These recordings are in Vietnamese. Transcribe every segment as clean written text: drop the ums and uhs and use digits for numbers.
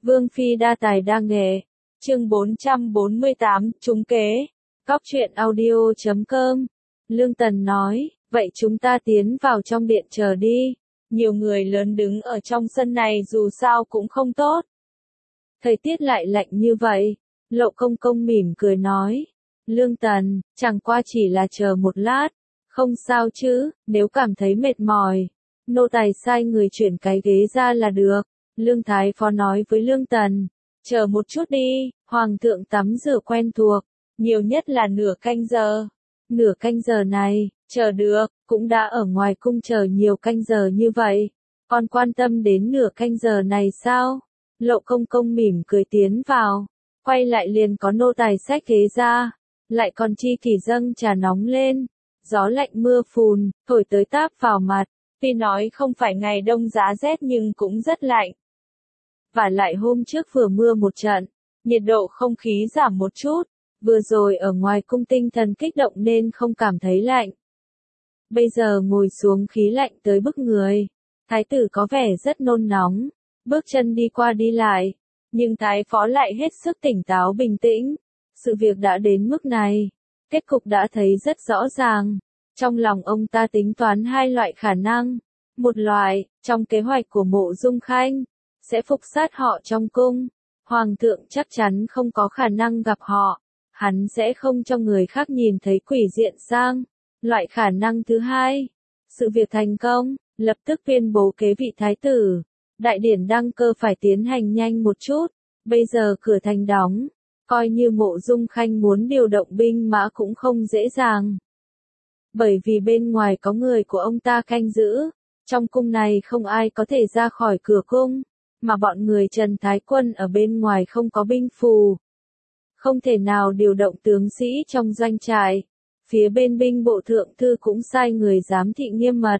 Vương phi đa tài đa nghệ. Chương 448, trúng kế. Cóc truyện audio.com. Lương Tần nói, vậy chúng ta tiến vào trong điện chờ đi. Nhiều người lớn đứng ở trong sân này dù sao cũng không tốt. Thời tiết lại lạnh như vậy. Lộ Công Công mỉm cười nói. Lương Tần, chẳng qua chỉ là chờ một lát. Không sao chứ, nếu cảm thấy mệt mỏi. Nô tài sai người chuyển cái ghế ra là được. Lương Thái Phó nói với Lương Tần. Chờ một chút đi, Hoàng thượng tắm rửa quen thuộc. Nhiều nhất là nửa canh giờ. Nửa canh giờ này, chờ được, cũng đã ở ngoài cung chờ nhiều canh giờ như vậy. Còn quan tâm đến nửa canh giờ này sao? Lộ Công Công mỉm cười tiến vào. Quay lại liền có nô tài xách ghế ra. Lại còn chi kỷ dâng trà nóng lên. Gió lạnh mưa phùn, thổi tới táp vào mặt. Tuy nói không phải ngày đông giá rét nhưng cũng rất lạnh. Và lại hôm trước vừa mưa một trận, nhiệt độ không khí giảm một chút. Vừa rồi ở ngoài cung tinh thần kích động nên không cảm thấy lạnh. Bây giờ ngồi xuống khí lạnh tới bức người. Thái tử có vẻ rất nôn nóng, bước chân đi qua đi lại. Nhưng Thái Phó lại hết sức tỉnh táo bình tĩnh. Sự việc đã đến mức này. Kết cục đã thấy rất rõ ràng. Trong lòng ông ta tính toán hai loại khả năng. Một loại, trong kế hoạch của Mộ Dung Khanh, sẽ phục sát họ trong cung. Hoàng thượng chắc chắn không có khả năng gặp họ. Hắn sẽ không cho người khác nhìn thấy quỷ diện sang. Loại khả năng thứ hai, sự việc thành công, lập tức tuyên bố kế vị thái tử. Đại điển đăng cơ phải tiến hành nhanh một chút. Bây giờ cửa thành đóng, coi như Mộ Dung Khanh muốn điều động binh mã cũng không dễ dàng. Bởi vì bên ngoài có người của ông ta canh giữ. Trong cung này không ai có thể ra khỏi cửa cung. Mà bọn người Trần Thái Quân ở bên ngoài không có binh phù. Không thể nào điều động tướng sĩ trong doanh trại. Phía bên binh bộ thượng thư cũng sai người giám thị nghiêm mật.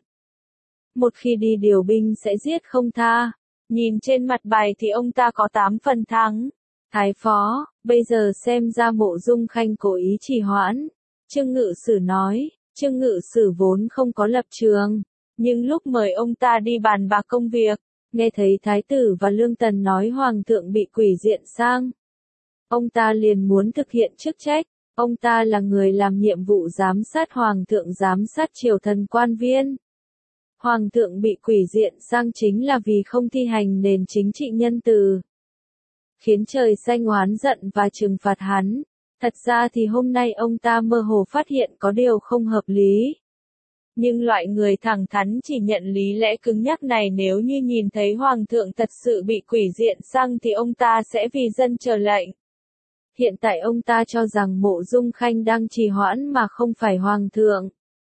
Một khi đi điều binh sẽ giết không tha. Nhìn trên mặt bài thì ông ta có 8 phần thắng. Thái Phó, bây giờ xem ra Mộ Dung Khanh cố ý trì hoãn. Trương Ngự Sử nói, Trương Ngự Sử vốn không có lập trường. Nhưng lúc mời ông ta đi bàn bạc công việc, nghe thấy Thái tử và Lương Tần nói Hoàng thượng bị quỷ diện sang. Ông ta liền muốn thực hiện chức trách. Ông ta là người làm nhiệm vụ giám sát Hoàng thượng, giám sát triều thần quan viên. Hoàng thượng bị quỷ diện sang chính là vì không thi hành nền chính trị nhân từ. Khiến trời xanh oán giận và trừng phạt hắn. Thật ra thì hôm nay ông ta mơ hồ phát hiện có điều không hợp lý. Nhưng loại người thẳng thắn chỉ nhận lý lẽ cứng nhắc này nếu như nhìn thấy Hoàng thượng thật sự bị quỷ diện sang thì ông ta sẽ vì dân chờ lệnh. Hiện tại ông ta cho rằng Mộ Dung Khanh đang trì hoãn mà không phải Hoàng thượng.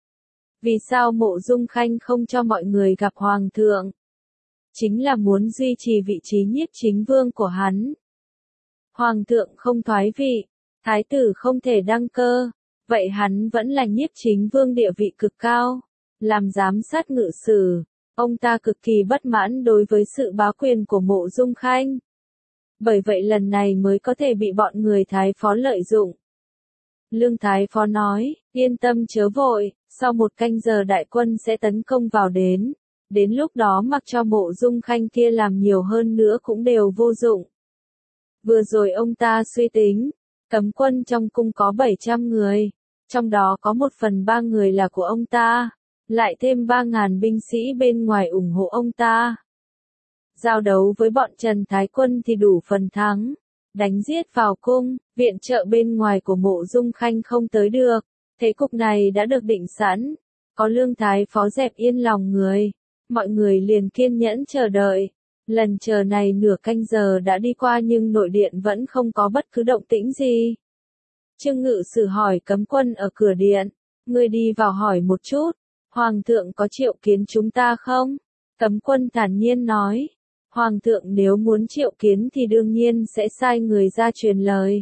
Vì sao Mộ Dung Khanh không cho mọi người gặp Hoàng thượng? Chính là muốn duy trì vị trí nhiếp chính vương của hắn. Hoàng thượng không thoái vị, thái tử không thể đăng cơ, vậy hắn vẫn là nhiếp chính vương địa vị cực cao, làm giám sát ngự sử. Ông ta cực kỳ bất mãn đối với sự bá quyền của Mộ Dung Khanh. Bởi vậy lần này mới có thể bị bọn người Thái Phó lợi dụng. Lương Thái Phó nói, yên tâm chớ vội, sau một canh giờ đại quân sẽ tấn công vào đến. Đến lúc đó mặc cho Mộ Dung Khanh kia làm nhiều hơn nữa cũng đều vô dụng. Vừa rồi ông ta suy tính, cấm quân trong cung có 700 người, trong đó có 1/3 người là của ông ta, lại thêm 3.000 binh sĩ bên ngoài ủng hộ ông ta. Giao đấu với bọn Trần Thái Quân thì đủ phần thắng, đánh giết vào cung, viện trợ bên ngoài của Mộ Dung Khanh không tới được. Thế cục này đã được định sẵn, có Lương Thái Phó dẹp yên lòng người, mọi người liền kiên nhẫn chờ đợi. Lần chờ này nửa canh giờ đã đi qua nhưng nội điện vẫn không có bất cứ động tĩnh gì. Trương Ngự Sử hỏi cấm quân ở cửa điện, ngươi đi vào hỏi một chút, Hoàng thượng có triệu kiến chúng ta không? Cấm quân thản nhiên nói, Hoàng thượng nếu muốn triệu kiến thì đương nhiên sẽ sai người ra truyền lời.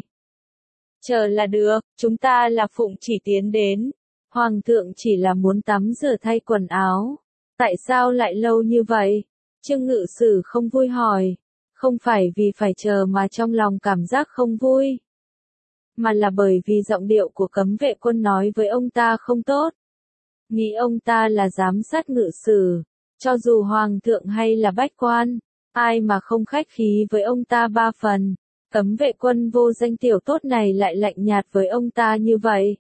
Chờ là được, chúng ta là phụng chỉ tiến đến. Hoàng thượng chỉ là muốn tắm rửa thay quần áo. Tại sao lại lâu như vậy? Trương Ngự Sử không vui hỏi. Không phải vì phải chờ mà trong lòng cảm giác không vui. Mà là bởi vì giọng điệu của cấm vệ quân nói với ông ta không tốt. Nghĩ ông ta là giám sát ngự sử. Cho dù Hoàng thượng hay là bách quan, Ai mà không khách khí với ông ta ba phần, cấm vệ quân vô danh tiểu tốt này lại lạnh nhạt với ông ta như vậy.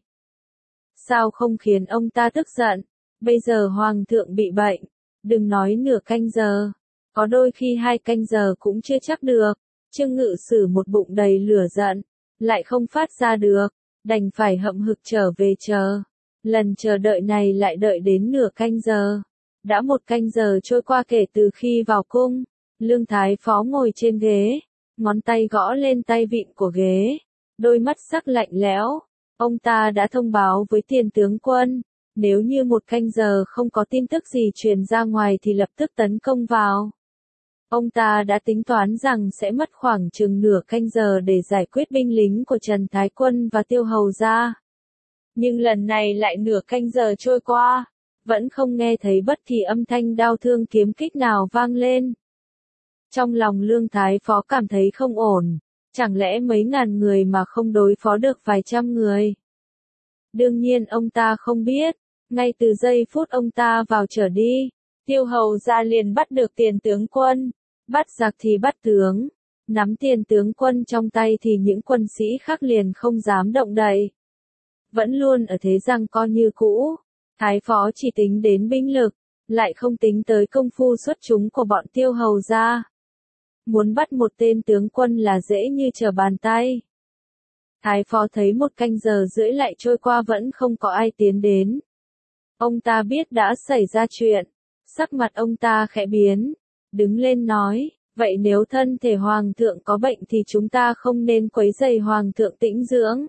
Sao không khiến ông ta tức giận? Bây giờ hoàng thượng bị bệnh, đừng nói nửa canh giờ, có đôi khi 2 canh giờ cũng chưa chắc được. Trương Ngự Sử một bụng đầy lửa giận, lại không phát ra được, đành phải hậm hực trở về chờ. Lần chờ đợi này lại đợi đến nửa canh giờ. Đã 1 canh giờ trôi qua kể từ khi vào cung, Lương Thái Phó ngồi trên ghế, ngón tay gõ lên tay vịn của ghế, đôi mắt sắc lạnh lẽo. Ông ta đã thông báo với Tiền tướng quân, nếu như 1 canh giờ không có tin tức gì truyền ra ngoài thì lập tức tấn công vào. Ông ta đã tính toán rằng sẽ mất khoảng chừng nửa canh giờ để giải quyết binh lính của Trần Thái Quân và Tiêu Hầu gia. Nhưng lần này lại nửa canh giờ trôi qua, vẫn không nghe thấy bất kỳ âm thanh đao thương kiếm kích nào vang lên. Trong lòng Lương Thái Phó cảm thấy không ổn, chẳng lẽ mấy ngàn người mà không đối phó được vài trăm người? Đương nhiên ông ta không biết, ngay từ giây phút ông ta vào trở đi, Tiêu Hầu gia liền bắt được Tiền tướng quân, bắt giặc thì bắt tướng, nắm Tiền tướng quân trong tay thì những quân sĩ khác liền không dám động đậy. Vẫn luôn ở thế giằng co như cũ, Thái Phó chỉ tính đến binh lực, lại không tính tới công phu xuất chúng của bọn Tiêu Hầu gia. Muốn bắt một tên tướng quân là dễ như trở bàn tay. Thái Phó thấy 1 canh giờ rưỡi lại trôi qua vẫn không có ai tiến đến. Ông ta biết đã xảy ra chuyện, sắc mặt ông ta khẽ biến, đứng lên nói, vậy nếu thân thể hoàng thượng có bệnh thì chúng ta không nên quấy rầy hoàng thượng tĩnh dưỡng.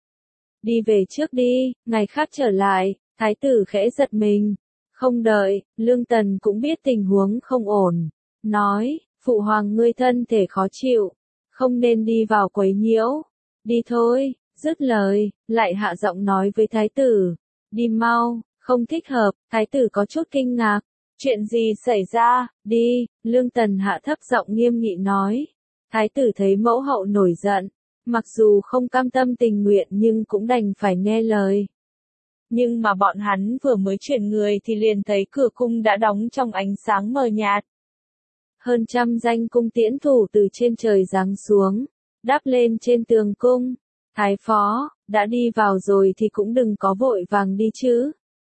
Đi về trước đi, ngày khác trở lại. Thái tử khẽ giật mình, không đợi, Lương Tần cũng biết tình huống không ổn, nói, phụ hoàng ngươi thân thể khó chịu, không nên đi vào quấy nhiễu, đi thôi. Dứt lời, lại hạ giọng nói với thái tử, đi mau, không thích hợp. Thái tử có chút kinh ngạc, chuyện gì xảy ra, đi. Lương Tần hạ thấp giọng nghiêm nghị nói. Thái tử thấy mẫu hậu nổi giận, mặc dù không cam tâm tình nguyện nhưng cũng đành phải nghe lời. Nhưng mà bọn hắn vừa mới chuyển người thì liền thấy cửa cung đã đóng trong ánh sáng mờ nhạt. Hơn trăm danh cung tiễn thủ từ trên trời giáng xuống, đáp lên trên tường cung. Thái Phó, đã đi vào rồi thì cũng đừng có vội vàng đi chứ.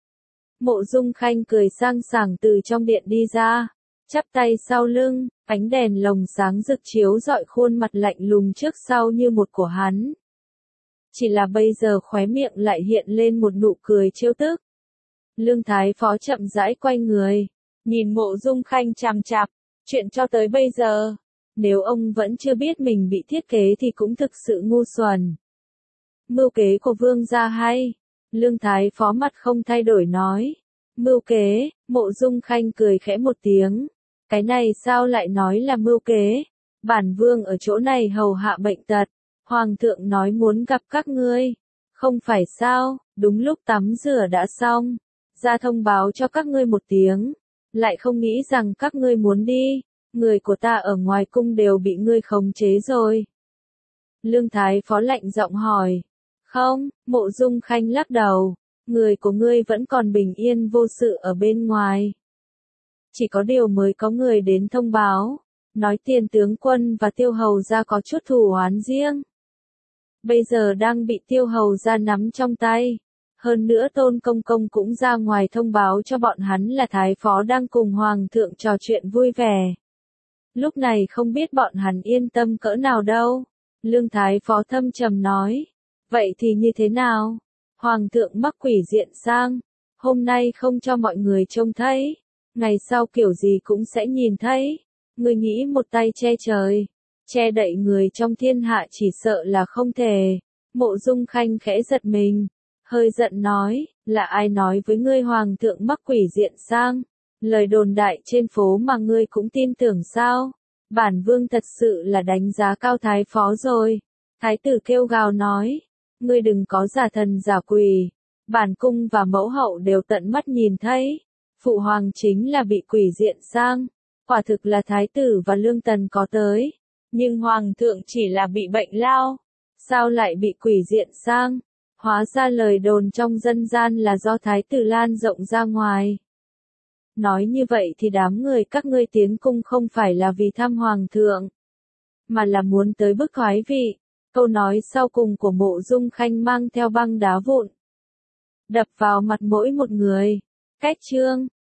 Mộ Dung Khanh cười sang sảng từ trong điện đi ra, chắp tay sau lưng, ánh đèn lồng sáng rực chiếu rọi khuôn mặt lạnh lùng trước sau như một của hắn. Chỉ là bây giờ khóe miệng lại hiện lên một nụ cười trêu tức. Lương Thái Phó chậm rãi quay người, nhìn Mộ Dung Khanh chằm chằm, chuyện cho tới bây giờ, nếu ông vẫn chưa biết mình bị thiết kế thì cũng thực sự ngu xuẩn. Mưu kế của vương gia hay? Lương Thái Phó mặt không thay đổi nói. Mưu kế. Mộ Dung Khanh cười khẽ một tiếng. Cái này sao lại nói là mưu kế? Bản vương ở chỗ này hầu hạ bệnh tật. Hoàng thượng nói muốn gặp các ngươi. Không phải sao, đúng lúc tắm rửa đã xong. Ra thông báo cho các ngươi một tiếng. Lại không nghĩ rằng các ngươi muốn đi. Người của ta ở ngoài cung đều bị ngươi khống chế rồi. Lương Thái Phó lạnh giọng hỏi. Không, Mộ Dung Khanh lắc đầu. Người của ngươi vẫn còn bình yên vô sự ở bên ngoài. Chỉ có điều mới có người đến thông báo. Nói Tiền tướng quân và Tiêu Hầu gia có chút thù oán riêng. Bây giờ đang bị Tiêu Hầu gia nắm trong tay. Hơn nữa Tôn Công Công cũng ra ngoài thông báo cho bọn hắn là Thái Phó đang cùng Hoàng thượng trò chuyện vui vẻ. Lúc này không biết bọn hắn yên tâm cỡ nào đâu. Lương Thái Phó thâm trầm nói. Vậy thì như thế nào? Hoàng thượng mắc quỷ diện sang. Hôm nay không cho mọi người trông thấy. Ngày sau kiểu gì cũng sẽ nhìn thấy. Người nghĩ một tay che trời, che đậy người trong thiên hạ chỉ sợ là không thể. Mộ Dung Khanh khẽ giật mình, hơi giận nói, là ai nói với ngươi hoàng thượng mắc quỷ diện sang? Lời đồn đại trên phố mà ngươi cũng tin tưởng sao? Bản vương thật sự là đánh giá cao Thái Phó rồi. Thái tử kêu gào nói, ngươi đừng có giả thần giả quỷ. Bản cung và mẫu hậu đều tận mắt nhìn thấy. Phụ hoàng chính là bị quỷ diện sang. Quả thực là thái tử và Lương Tần có tới. Nhưng hoàng thượng chỉ là bị bệnh lao. Sao lại bị quỷ diện sang? Hóa ra lời đồn trong dân gian là do thái tử lan rộng ra ngoài. Nói như vậy thì đám người các ngươi tiến cung không phải là vì thăm hoàng thượng, mà là muốn tới bức thoái vị. Câu nói sau cùng của Mộ Dung Khanh mang theo băng đá vụn, đập vào mặt mỗi một người. Cách chương